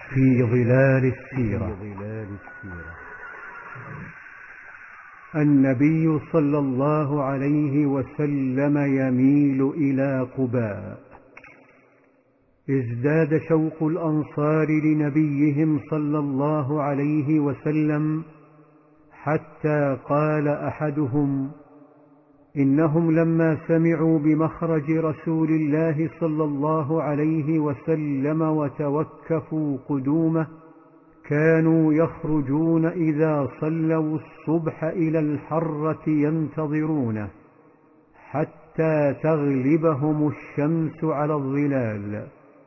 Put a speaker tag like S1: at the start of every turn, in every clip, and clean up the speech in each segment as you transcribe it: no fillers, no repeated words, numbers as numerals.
S1: في ظلال السيرة. النبي صلى الله عليه وسلم يميل إلى قباء. ازداد شوق الأنصار لنبيهم صلى الله عليه وسلم، حتى قال أحدهم: إنهم لما سمعوا بمخرج رسول الله صلى الله عليه وسلم وتوكفوا قدومه، كانوا يخرجون إذا صلوا الصبح إلى الحرة ينتظرونه حتى تغلبهم الشمس على الظلال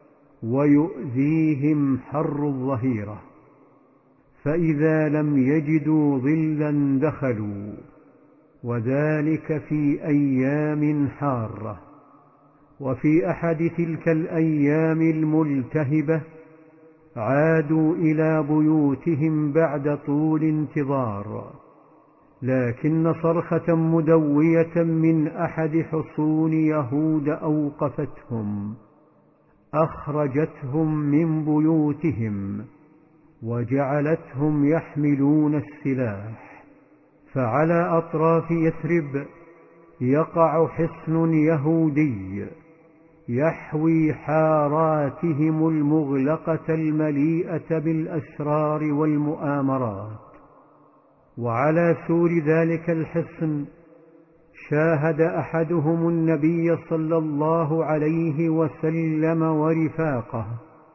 S1: ويؤذيهم حر الظهيرة، فإذا لم يجدوا ظلا دخلوا، وذلك في أيام حارة. وفي أحد تلك الأيام الملتهبة عادوا إلى بيوتهم بعد طول انتظار، لكن صرخة مدوية من أحد حصون يهود أوقفتهم، أخرجتهم من بيوتهم وجعلتهم يحملون السلاح. فعلى أطراف يثرب يقع حصن يهودي يحوي حاراتهم المغلقة المليئة بالأسرار والمؤامرات. وعلى سور ذلك الحصن شاهد أحدهم النبي صلى الله عليه وسلم ورفاقه،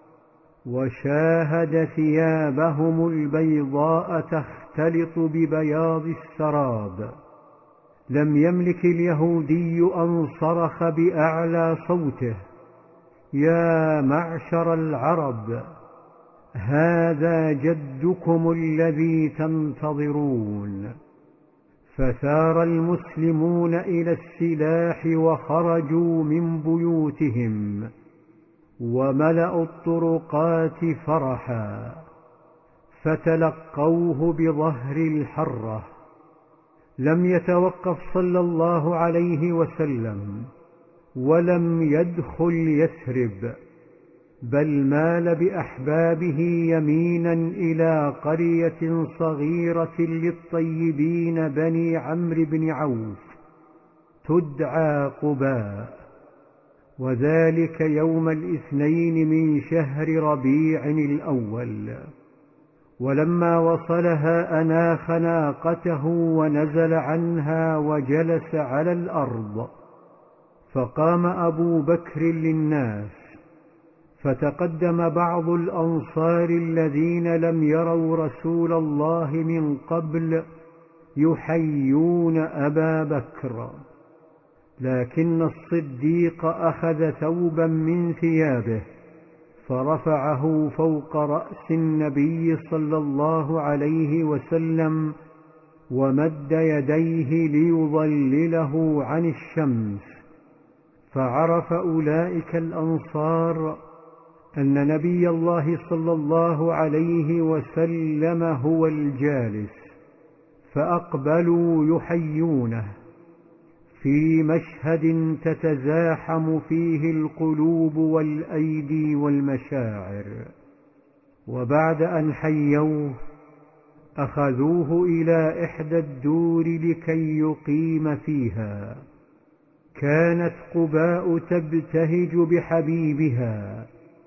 S1: وشاهد ثيابهم البيضاء تختلط ببياض السراب. لم يملك اليهودي أن صرخ بأعلى صوته: يا معشر العرب، هذا جدكم الذي تنتظرون. فثار المسلمون إلى السلاح وخرجوا من بيوتهم وملأوا الطرقات فرحا، فتلقوه بظهر الحرة. لم يتوقف صلى الله عليه وسلم ولم يدخل يثرب، بل مال بأحبابه يمينا إلى قرية صغيرة للطيبين بني عمرو بن عوف تدعى قباء، وذلك يوم الاثنين من شهر ربيع الأول. ولما وصلها أناخ ناقته ونزل عنها وجلس على الأرض، فقام أبو بكر للناس، فتقدم بعض الأنصار الذين لم يروا رسول الله من قبل يحيون أبا بكر، لكن الصديق أخذ ثوبا من ثيابه فرفعه فوق رأس النبي صلى الله عليه وسلم، ومد يديه ليظلله عن الشمس. فعرف أولئك الأنصار أن نبي الله صلى الله عليه وسلم هو الجالس، فأقبلوا يحيونه في مشهد تتزاحم فيه القلوب والأيدي والمشاعر. وبعد أن حيوه أخذوه إلى إحدى الدور لكي يقيم فيها. كانت قباء تبتهج بحبيبها،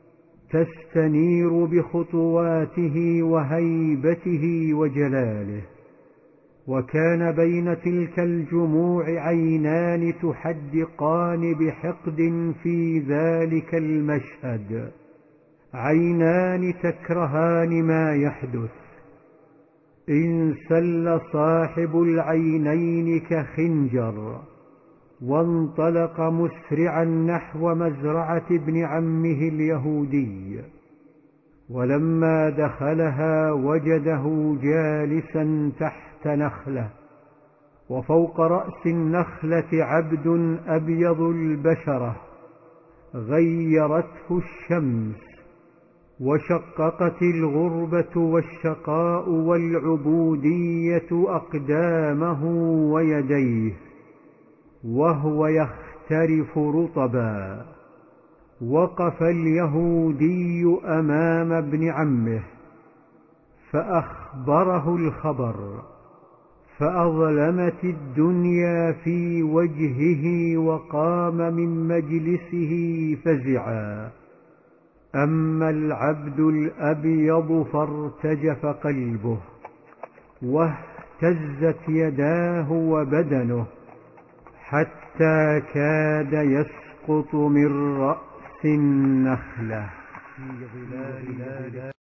S1: تستنير بخطواته وهيبته وجلاله. وكان بين تلك الجموع عينان تحدقان بحقد في ذلك المشهد، عينان تكرهان ما يحدث. انسل صاحب العينين كخنجر وانطلق مسرعا نحو مزرعة ابن عمه اليهودي، ولما دخلها وجده جالسا تحت نخلة، وفوق رأس النخلة عبد أبيض البشرة غيرته الشمس، وشققت الغربة والشقاء والعبودية أقدامه ويديه، وهو يخترف رطبا، وقف اليهودي أمام ابن عمه فأخبره الخبر، فأظلمت الدنيا في وجهه وقام من مجلسه فزعا. أما العبد الأبيض فارتجف قلبه واهتزت يداه وبدنه حتى كاد يسقط من رأس النخلة.